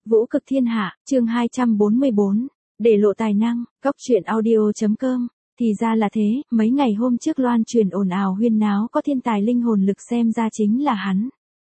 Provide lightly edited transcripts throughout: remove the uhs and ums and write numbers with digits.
Vũ cực thiên hạ, chương 244, để lộ tài năng, góc truyện audio.com. Thì ra là thế, mấy ngày hôm trước loan truyền ồn ào huyên náo có thiên tài linh hồn lực xem ra chính là hắn.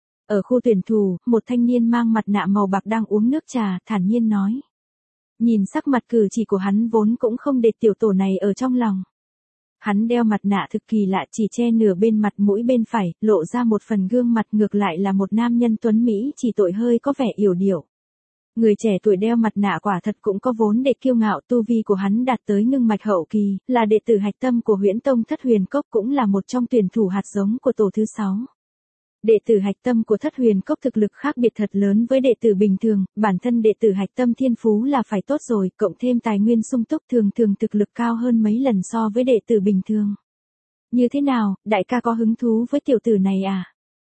Ở khu tuyển thủ, một thanh niên mang mặt nạ màu bạc đang uống nước trà, thản nhiên nói. Nhìn sắc mặt cử chỉ của hắn vốn cũng không để tiểu tổ này ở trong lòng. Hắn đeo mặt nạ thực kỳ lạ chỉ che nửa bên mặt mũi bên phải, lộ ra một phần gương mặt ngược lại là một nam nhân tuấn Mỹ chỉ tội hơi có vẻ yểu điệu. Người trẻ tuổi đeo mặt nạ quả thật cũng có vốn để kiêu ngạo, tu vi của hắn đạt tới ngưng mạch hậu kỳ, là đệ tử hạch tâm của Huyễn Tông Thất Huyền Cốc, cũng là một trong tuyển thủ hạt giống của tổ thứ 6. Đệ tử hạch tâm của Thất Huyền Cốc thực lực khác biệt thật lớn với đệ tử bình thường, bản thân đệ tử hạch tâm thiên phú là phải tốt rồi, cộng thêm tài nguyên sung túc thường thực lực cao hơn mấy lần so với đệ tử bình thường. Như thế nào, đại ca có hứng thú với tiểu tử này à?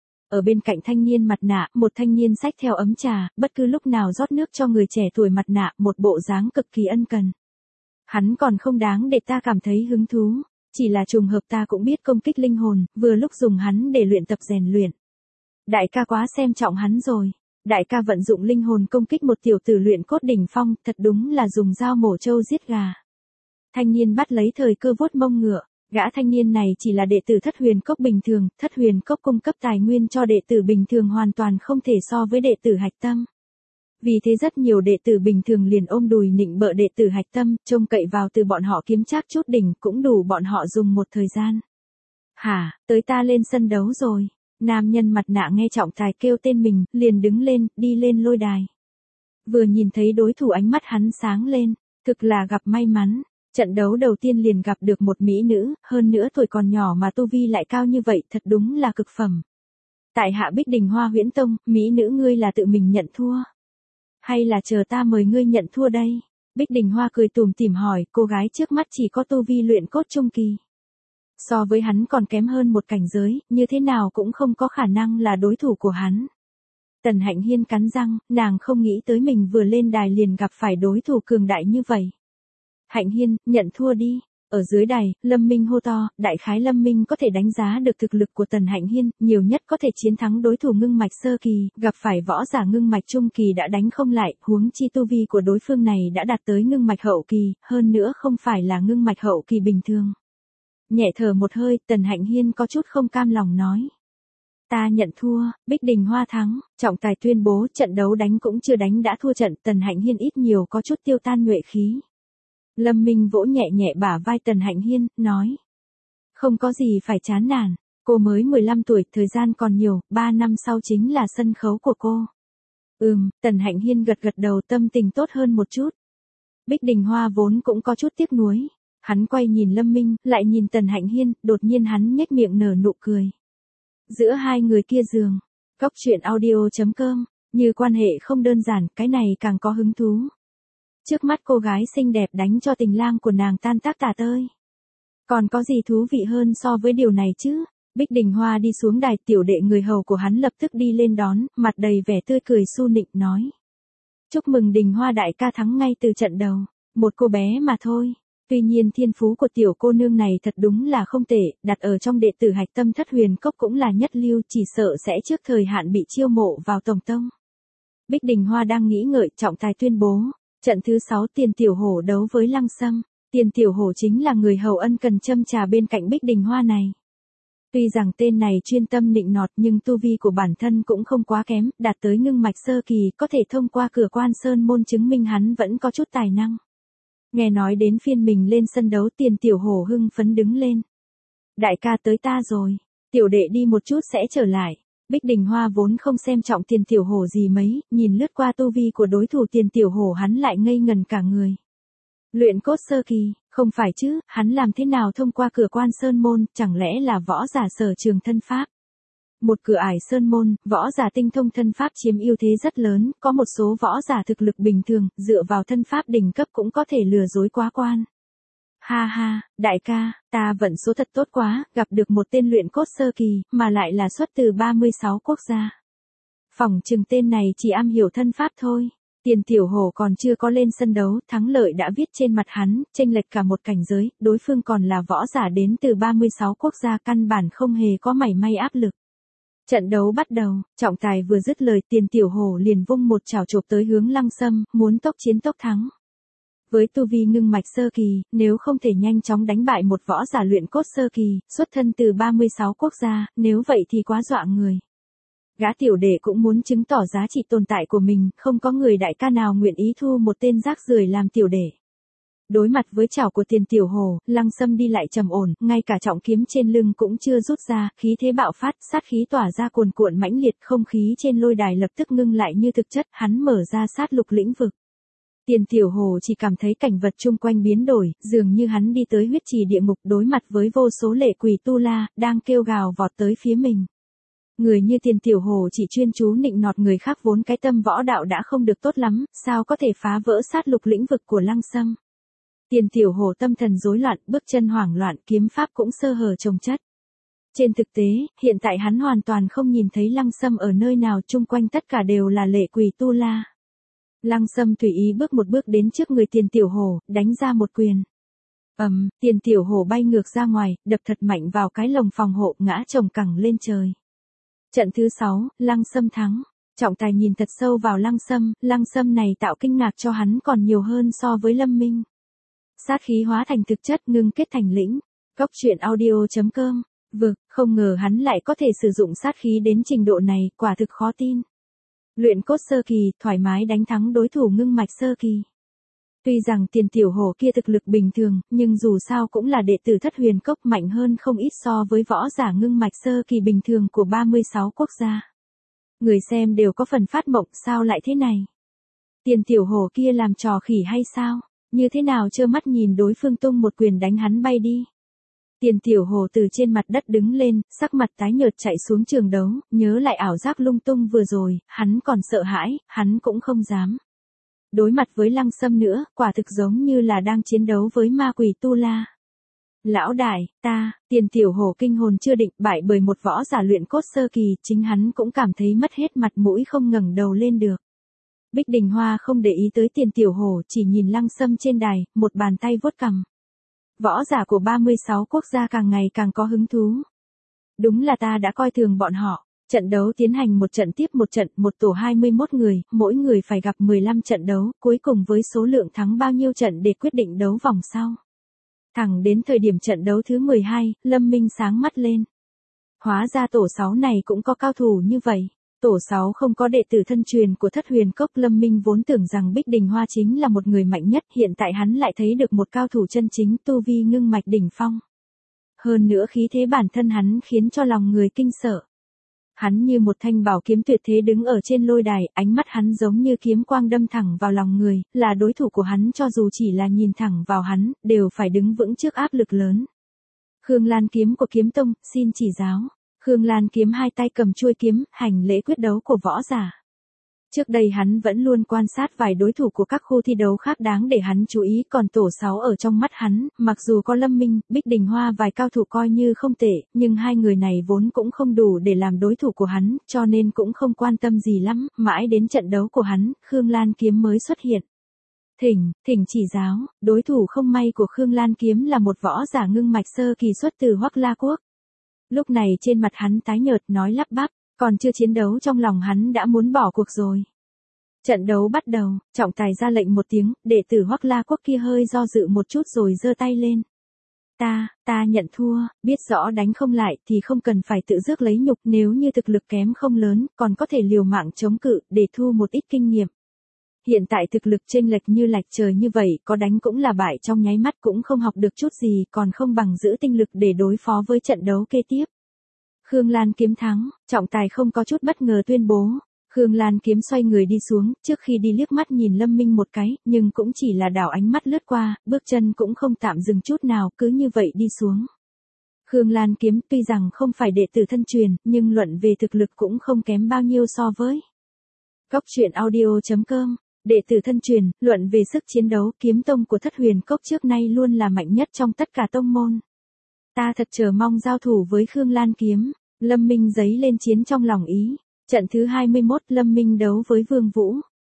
Ở bên cạnh thanh niên mặt nạ, một thanh niên xách theo ấm trà, bất cứ lúc nào rót nước cho người trẻ tuổi mặt nạ, một bộ dáng cực kỳ ân cần. Hắn còn không đáng để ta cảm thấy hứng thú, chỉ là trùng hợp ta cũng biết công kích linh hồn, vừa lúc dùng hắn để luyện tập rèn luyện. Đại ca quá xem trọng hắn rồi. Đại ca vận dụng linh hồn công kích một tiểu tử luyện cốt đỉnh phong, thật đúng là dùng dao mổ trâu giết gà. Thanh niên bắt lấy thời cơ vuốt mông ngựa. Gã thanh niên này chỉ là đệ tử Thất Huyền Cốc bình thường, Thất Huyền Cốc cung cấp tài nguyên cho đệ tử bình thường hoàn toàn không thể so với đệ tử hạch tâm. Vì thế rất nhiều đệ tử bình thường liền ôm đùi nịnh bợ đệ tử hạch tâm, trông cậy vào từ bọn họ kiếm trác chút đỉnh cũng đủ bọn họ dùng một thời gian. Hả, tới ta lên sân đấu rồi. Nam nhân mặt nạ nghe trọng tài kêu tên mình, liền đứng lên, đi lên lôi đài. Vừa nhìn thấy đối thủ ánh mắt hắn sáng lên, thực là gặp may mắn. Trận đấu đầu tiên liền gặp được một mỹ nữ, hơn nữa tuổi còn nhỏ mà tu vi lại cao như vậy, thật đúng là cực phẩm. Tại hạ Bích Đình Hoa Huyễn Tông, mỹ nữ ngươi là tự mình nhận thua? Hay là chờ ta mời ngươi nhận thua đây? Bích Đình Hoa cười tủm tỉm hỏi, cô gái trước mắt chỉ có tu vi luyện cốt trung kỳ. So với hắn còn kém hơn một cảnh giới, như thế nào cũng không có khả năng là đối thủ của hắn. Tần Hạnh Hiên cắn răng, nàng không nghĩ tới mình vừa lên đài liền gặp phải đối thủ cường đại như vậy. Hạnh Hiên, nhận thua đi. Ở dưới đài, Lâm Minh hô to, đại khái Lâm Minh có thể đánh giá được thực lực của Tần Hạnh Hiên, nhiều nhất có thể chiến thắng đối thủ ngưng mạch sơ kỳ, gặp phải võ giả ngưng mạch trung kỳ đã đánh không lại, huống chi tu vi của đối phương này đã đạt tới ngưng mạch hậu kỳ, hơn nữa không phải là ngưng mạch hậu kỳ bình thường. Nhẹ thở một hơi, Tần Hạnh Hiên có chút không cam lòng nói. Ta nhận thua, Bích Đình Hoa thắng, trọng tài tuyên bố trận đấu đánh cũng chưa đánh đã thua trận, Tần Hạnh Hiên ít nhiều có chút tiêu tan nhuệ khí. Lâm Minh vỗ nhẹ nhẹ bả vai Tần Hạnh Hiên, nói. Không có gì phải chán nản, cô mới 15 tuổi, thời gian còn nhiều, 3 năm sau chính là sân khấu của cô. Tần Hạnh Hiên gật đầu, tâm tình tốt hơn một chút. Bích Đình Hoa vốn cũng có chút tiếc nuối. Hắn quay nhìn Lâm Minh, lại nhìn Tần Hạnh Hiên, đột nhiên hắn nhếch miệng nở nụ cười. Giữa hai người kia giường, góc truyện audio.com, như quan hệ không đơn giản, cái này càng có hứng thú. Trước mắt cô gái xinh đẹp đánh cho tình lang của nàng tan tác tả tơi. Còn có gì thú vị hơn so với điều này chứ? Bích Đình Hoa đi xuống đài, tiểu đệ người hầu của hắn lập tức đi lên đón, mặt đầy vẻ tươi cười su nịnh nói. Chúc mừng Đình Hoa đại ca thắng ngay từ trận đầu, một cô bé mà thôi. Tuy nhiên thiên phú của tiểu cô nương này thật đúng là không tệ, đặt ở trong đệ tử hạch tâm Thất Huyền Cốc cũng là nhất lưu, chỉ sợ sẽ trước thời hạn bị chiêu mộ vào tổng tông. Bích Đình Hoa đang nghĩ ngợi, trọng tài tuyên bố. Trận thứ 6 Tiền Tiểu Hổ đấu với Lăng Sâm. Tiền Tiểu Hổ chính là người hầu ân cần châm trà bên cạnh Bích Đình Hoa này. Tuy rằng tên này chuyên tâm nịnh nọt nhưng tu vi của bản thân cũng không quá kém, đạt tới ngưng mạch sơ kỳ, có thể thông qua cửa quan sơn môn chứng minh hắn vẫn có chút tài năng. Nghe nói đến phiên mình lên sân đấu, Tiền Tiểu Hổ hưng phấn đứng lên. Đại ca tới ta rồi, tiểu đệ đi một chút sẽ trở lại. Bích Đình Hoa vốn không xem trọng Tiền Tiểu Hổ gì mấy, nhìn lướt qua tu vi của đối thủ Tiền Tiểu Hổ hắn lại ngây ngần cả người. Luyện cốt sơ kỳ, không phải chứ, hắn làm thế nào thông qua cửa quan sơn môn, chẳng lẽ là võ giả sở trường thân pháp. Một cửa ải sơn môn, võ giả tinh thông thân pháp chiếm ưu thế rất lớn, có một số võ giả thực lực bình thường, dựa vào thân pháp đỉnh cấp cũng có thể lừa dối quá quan. Ha ha, đại ca, ta vận số thật tốt quá, gặp được một tên luyện cốt sơ kỳ, mà lại là xuất từ 36 quốc gia. Phỏng chừng tên này chỉ am hiểu thân pháp thôi. Tiền Tiểu Hổ còn chưa có lên sân đấu, thắng lợi đã viết trên mặt hắn, chênh lệch cả một cảnh giới, đối phương còn là võ giả đến từ 36 quốc gia, căn bản không hề có mảy may áp lực. Trận đấu bắt đầu, trọng tài vừa dứt lời Tiền Tiểu Hổ liền vung một chảo chộp tới hướng Lăng Sâm, muốn tốc chiến tốc thắng. Với tu vi ngưng mạch sơ kỳ, nếu không thể nhanh chóng đánh bại một võ giả luyện cốt sơ kỳ, xuất thân từ 36 quốc gia, nếu vậy thì quá dọa người. Gã tiểu đệ cũng muốn chứng tỏ giá trị tồn tại của mình, không có người đại ca nào nguyện ý thu một tên rác rưởi làm tiểu đệ. Đối mặt với chảo của Tiền Tiểu Hổ, Lăng Sâm đi lại trầm ổn, ngay cả trọng kiếm trên lưng cũng chưa rút ra, khí thế bạo phát, sát khí tỏa ra cuồn cuộn mãnh liệt, không khí trên lôi đài lập tức ngưng lại như thực chất, hắn mở ra sát lục lĩnh vực. Tiền Tiểu Hổ chỉ cảm thấy cảnh vật chung quanh biến đổi, dường như hắn đi tới huyết trì địa ngục đối mặt với vô số lệ quỷ tu la, đang kêu gào vọt tới phía mình. Người như Tiền Tiểu Hổ chỉ chuyên chú nịnh nọt người khác vốn cái tâm võ đạo đã không được tốt lắm, sao có thể phá vỡ sát lục lĩnh vực của Lăng Sâm. Tiền Tiểu Hổ tâm thần rối loạn, bước chân hoảng loạn, kiếm pháp cũng sơ hở chồng chất. Trên thực tế, hiện tại hắn hoàn toàn không nhìn thấy Lăng Sâm ở nơi nào, chung quanh tất cả đều là lệ quỷ tu la. Lăng Sâm tùy ý bước một bước đến trước người Tiền Tiểu Hổ, đánh ra một quyền. Tiền Tiểu Hổ bay ngược ra ngoài, đập thật mạnh vào cái lồng phòng hộ, ngã chồng cẳng lên trời. Trận thứ 6, Lăng Sâm thắng. Trọng tài nhìn thật sâu vào Lăng Sâm này tạo kinh ngạc cho hắn còn nhiều hơn so với Lâm Minh. Sát khí hóa thành thực chất, ngưng kết thành lĩnh. Góc truyện audio.com. Không ngờ hắn lại có thể sử dụng sát khí đến trình độ này, quả thực khó tin. Luyện cốt sơ kỳ, thoải mái đánh thắng đối thủ ngưng mạch sơ kỳ. Tuy rằng Tiền Tiểu Hổ kia thực lực bình thường, nhưng dù sao cũng là đệ tử Thất Huyền Cốc, mạnh hơn không ít so với võ giả ngưng mạch sơ kỳ bình thường của 36 quốc gia. Người xem đều có phần phát mộng, sao lại thế này? Tiền Tiểu Hổ kia làm trò khỉ hay sao? Như thế nào trơ mắt nhìn đối phương tung một quyền đánh hắn bay đi? Tiền Tiểu Hổ từ trên mặt đất đứng lên, sắc mặt tái nhợt chạy xuống trường đấu, nhớ lại ảo giác lung tung vừa rồi, hắn còn sợ hãi, hắn cũng không dám. Đối mặt với Lăng Sâm nữa, quả thực giống như là đang chiến đấu với ma quỷ tu la. Lão đại, Tiền Tiểu Hổ kinh hồn chưa định, bại bởi một võ giả luyện cốt sơ kỳ, chính hắn cũng cảm thấy mất hết mặt mũi, không ngẩng đầu lên được. Bích Đình Hoa không để ý tới Tiền Tiểu Hổ, chỉ nhìn Lăng Sâm trên đài, một bàn tay vuốt cằm. Võ giả của 36 quốc gia càng ngày càng có hứng thú. Đúng là ta đã coi thường bọn họ. Trận đấu tiến hành một trận tiếp một trận, một tổ 21 người, mỗi người phải gặp 15 trận đấu, cuối cùng với số lượng thắng bao nhiêu trận để quyết định đấu vòng sau. Thẳng đến thời điểm trận đấu thứ 12, Lâm Minh sáng mắt lên. Hóa ra tổ 6 này cũng có cao thủ như vậy. Tổ 6 không có đệ tử thân truyền của Thất Huyền Cốc, Lâm Minh vốn tưởng rằng Bích Đình Hoa chính là một người mạnh nhất, hiện tại hắn lại thấy được một cao thủ chân chính, tu vi ngưng mạch đỉnh phong. Hơn nữa khí thế bản thân hắn khiến cho lòng người kinh sợ. Hắn như một thanh bảo kiếm tuyệt thế đứng ở trên lôi đài, ánh mắt hắn giống như kiếm quang đâm thẳng vào lòng người, là đối thủ của hắn cho dù chỉ là nhìn thẳng vào hắn, đều phải đứng vững trước áp lực lớn. Khương Lan kiếm của Kiếm Tông, xin chỉ giáo. Khương Lan kiếm hai tay cầm chuôi kiếm, hành lễ quyết đấu của võ giả. Trước đây hắn vẫn luôn quan sát vài đối thủ của các khu thi đấu khác đáng để hắn chú ý, còn tổ 6 ở trong mắt hắn, mặc dù có Lâm Minh, Bích Đình Hoa vài cao thủ coi như không tệ, nhưng hai người này vốn cũng không đủ để làm đối thủ của hắn, cho nên cũng không quan tâm gì lắm, mãi đến trận đấu của hắn, Khương Lan kiếm mới xuất hiện. Thỉnh chỉ giáo, đối thủ không may của Khương Lan kiếm là một võ giả ngưng mạch sơ kỳ xuất từ Hoắc La Quốc. Lúc này trên mặt hắn tái nhợt, nói lắp bắp, còn chưa chiến đấu trong lòng hắn đã muốn bỏ cuộc rồi. Trận đấu bắt đầu, trọng tài ra lệnh một tiếng, đệ tử Hoắc La Quốc kia hơi do dự một chút rồi giơ tay lên. Ta nhận thua, biết rõ đánh không lại thì không cần phải tự rước lấy nhục, nếu như thực lực kém không lớn, còn có thể liều mạng chống cự để thu một ít kinh nghiệm. Hiện tại thực lực chênh lệch như lệch trời như vậy, có đánh cũng là bại trong nháy mắt, cũng không học được chút gì, còn không bằng giữ tinh lực để đối phó với trận đấu kế tiếp. Khương Lan kiếm thắng, trọng tài không có chút bất ngờ tuyên bố. Khương Lan kiếm xoay người đi xuống, trước khi đi liếc mắt nhìn Lâm Minh một cái, nhưng cũng chỉ là đảo ánh mắt lướt qua, bước chân cũng không tạm dừng chút nào, cứ như vậy đi xuống. Khương Lan kiếm tuy rằng không phải đệ tử thân truyền, nhưng luận về thực lực cũng không kém bao nhiêu so với. Góc truyện audio.com. Đệ tử thân truyền, luận về sức chiến đấu, Kiếm Tông của Thất Huyền Cốc trước nay luôn là mạnh nhất trong tất cả tông môn. Ta thật chờ mong giao thủ với Khương Lan kiếm. Lâm Minh giấy lên chiến trong lòng ý. Trận thứ 21, Lâm Minh đấu với Vương Vũ.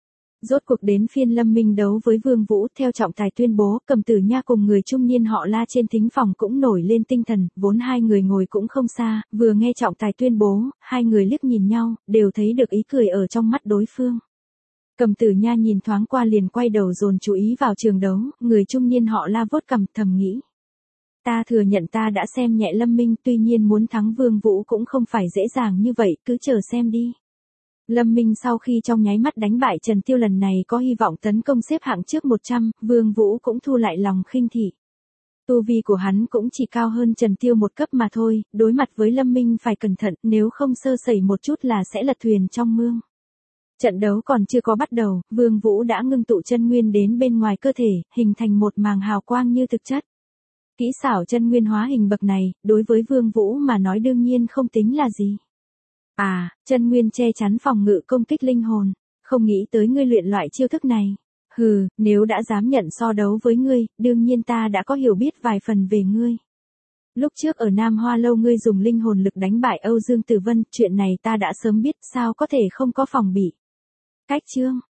Rốt cuộc đến phiên Lâm Minh đấu với Vương Vũ, theo trọng tài tuyên bố, Cầm Tử Nha cùng người trung niên họ La trên thính phòng cũng nổi lên tinh thần, vốn hai người ngồi cũng không xa, vừa nghe trọng tài tuyên bố, hai người liếc nhìn nhau, đều thấy được ý cười ở trong mắt đối phương. Cầm Tử Nha nhìn thoáng qua liền quay đầu dồn chú ý vào trường đấu, người trung niên họ La vuốt cằm thầm nghĩ. Ta thừa nhận ta đã xem nhẹ Lâm Minh, tuy nhiên muốn thắng Vương Vũ cũng không phải dễ dàng như vậy, cứ chờ xem đi. Lâm Minh sau khi trong nháy mắt đánh bại Trần Tiêu lần này có hy vọng tấn công xếp hạng trước 100, Vương Vũ cũng thu lại lòng khinh thị. Tu vi của hắn cũng chỉ cao hơn Trần Tiêu một cấp mà thôi, đối mặt với Lâm Minh phải cẩn thận, nếu không sơ sẩy một chút là sẽ lật thuyền trong mương. Trận đấu còn chưa có bắt đầu, Vương Vũ đã ngưng tụ chân nguyên đến bên ngoài cơ thể, hình thành một màng hào quang như thực chất. Kỹ xảo chân nguyên hóa hình bậc này, đối với Vương Vũ mà nói đương nhiên không tính là gì. À, chân nguyên che chắn phòng ngự công kích linh hồn, không nghĩ tới ngươi luyện loại chiêu thức này. Hừ, nếu đã dám nhận so đấu với ngươi, đương nhiên ta đã có hiểu biết vài phần về ngươi. Lúc trước ở Nam Hoa Lâu ngươi dùng linh hồn lực đánh bại Âu Dương Tử Vân, chuyện này ta đã sớm biết, sao có thể không có phòng bị. Cách chương